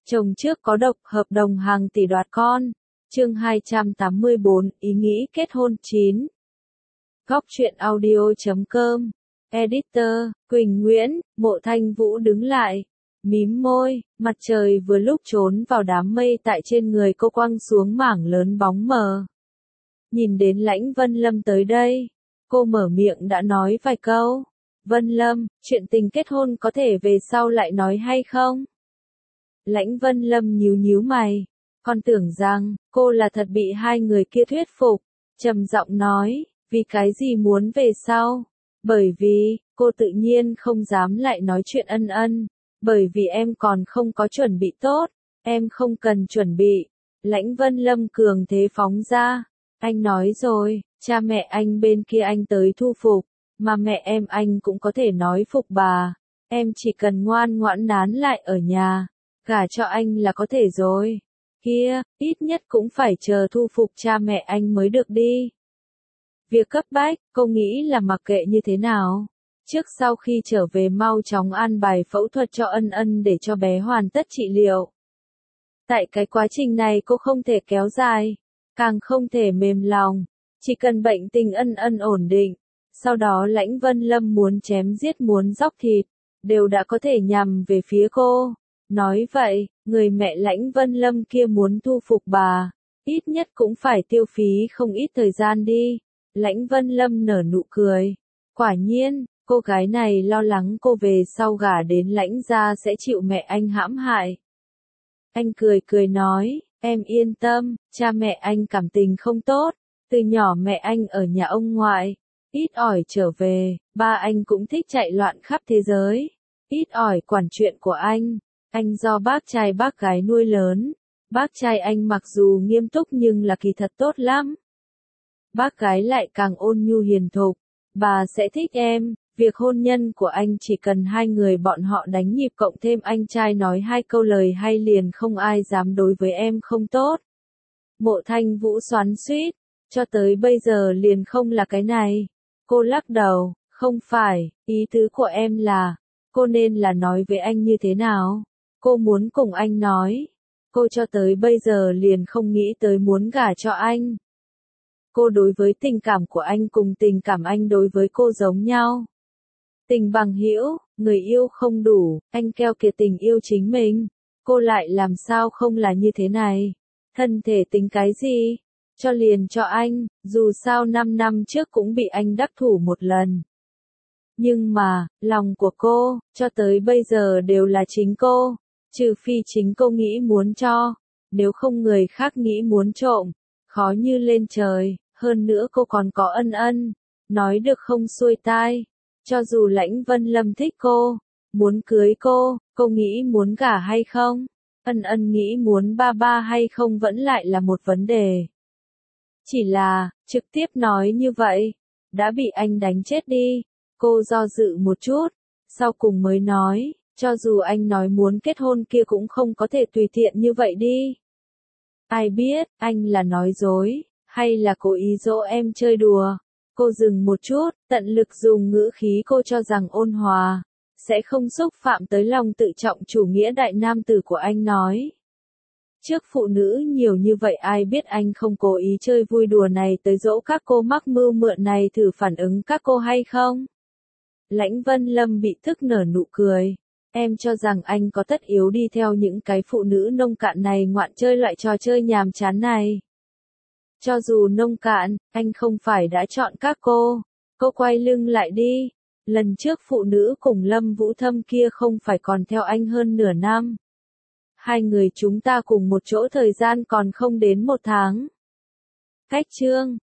Chồng trước có độc, hợp đồng hàng tỷ đoạt con. Chương 284, ý nghĩ kết hôn 9. Góc truyện audio.com. Editor, Quỳnh Nguyễn. Mộ Thanh Vũ đứng lại, mím môi, mặt trời vừa lúc trốn vào đám mây tại trên người cô quăng xuống mảng lớn bóng mờ. Nhìn đến Lãnh Vân Lâm tới đây, cô mở miệng đã nói vài câu. Vân Lâm, chuyện tình kết hôn có thể về sau lại nói hay không? Lãnh Vân Lâm nhíu nhíu mày, con tưởng rằng cô là thật bị hai người kia thuyết phục, trầm giọng nói, vì cái gì muốn về sau? Bởi vì, cô tự nhiên không dám lại nói chuyện ân ân, bởi vì em còn không có chuẩn bị tốt, em không cần chuẩn bị. Lãnh Vân Lâm cường thế phóng ra, anh nói rồi, cha mẹ anh bên kia anh tới thu phục, mà mẹ em anh cũng có thể nói phục bà, em chỉ cần ngoan ngoãn nán lại ở nhà, gả cho anh là có thể rồi. Kia, ít nhất cũng phải chờ thu phục cha mẹ anh mới được đi. Việc cấp bách, cô nghĩ là mặc kệ như thế nào, trước sau khi trở về mau chóng an bài phẫu thuật cho ân ân để cho bé hoàn tất trị liệu. Tại cái quá trình này cô không thể kéo dài, càng không thể mềm lòng, chỉ cần bệnh tình ân ân ổn định, sau đó Lãnh Vân Lâm muốn chém giết muốn róc thịt, đều đã có thể nhằm về phía cô. Nói vậy, người mẹ Lãnh Vân Lâm kia muốn thu phục bà, ít nhất cũng phải tiêu phí không ít thời gian đi. Lãnh Vân Lâm nở nụ cười. Quả nhiên, cô gái này lo lắng cô về sau gả đến Lãnh gia sẽ chịu mẹ anh hãm hại. Anh cười cười nói, em yên tâm, cha mẹ anh cảm tình không tốt, từ nhỏ mẹ anh ở nhà ông ngoại, ít ỏi trở về, ba anh cũng thích chạy loạn khắp thế giới, ít ỏi quản chuyện của anh do bác trai bác gái nuôi lớn, bác trai anh mặc dù nghiêm túc nhưng là kỳ thật tốt lắm. Bác gái lại càng ôn nhu hiền thục, bà sẽ thích em, việc hôn nhân của anh chỉ cần hai người bọn họ đánh nhịp cộng thêm anh trai nói hai câu lời hay liền không ai dám đối với em không tốt. Mộ Thanh Vũ xoắn xuýt, cho tới bây giờ liền không là cái này. Cô lắc đầu, không phải, ý tứ của em là, cô nên là nói với anh như thế nào? Cô muốn cùng anh nói, cô cho tới bây giờ liền không nghĩ tới muốn gả cho anh. Cô đối với tình cảm của anh cùng tình cảm anh đối với cô giống nhau. Tình bằng hữu, người yêu không đủ, anh keo kiệt tình yêu chính mình. Cô lại làm sao không là như thế này? Thân thể tính cái gì? Cho liền cho anh, dù sao 5 năm trước cũng bị anh đắc thủ một lần. Nhưng mà, lòng của cô, cho tới bây giờ đều là chính cô, trừ phi chính cô nghĩ muốn cho, nếu không người khác nghĩ muốn trộm, khó như lên trời, hơn nữa cô còn có ân ân, nói được không xuôi tai, cho dù Lãnh Vân Lâm thích cô, muốn cưới cô nghĩ muốn gả hay không, ân ân nghĩ muốn ba ba hay không vẫn lại là một vấn đề. Chỉ là, trực tiếp nói như vậy, đã bị anh đánh chết đi. Cô do dự một chút, sau cùng mới nói, cho dù anh nói muốn kết hôn kia cũng không có thể tùy tiện như vậy đi. Ai biết, anh là nói dối, hay là cố ý dỗ em chơi đùa. Cô dừng một chút, tận lực dùng ngữ khí cô cho rằng ôn hòa, sẽ không xúc phạm tới lòng tự trọng chủ nghĩa đại nam tử của anh nói. Trước phụ nữ nhiều như vậy ai biết anh không cố ý chơi vui đùa này tới dỗ các cô mắc mưu mượn này thử phản ứng các cô hay không? Lãnh Vân Lâm bị tức nở nụ cười. Em cho rằng anh có tất yếu đi theo những cái phụ nữ nông cạn này ngoạn chơi loại trò chơi nhàm chán này. Cho dù nông cạn, anh không phải đã chọn các cô. Cô quay lưng lại đi. Lần trước phụ nữ cùng Lâm Vũ Thâm kia không phải còn theo anh hơn nửa năm. Hai người chúng ta cùng một chỗ thời gian còn không đến 1 tháng. Cách chương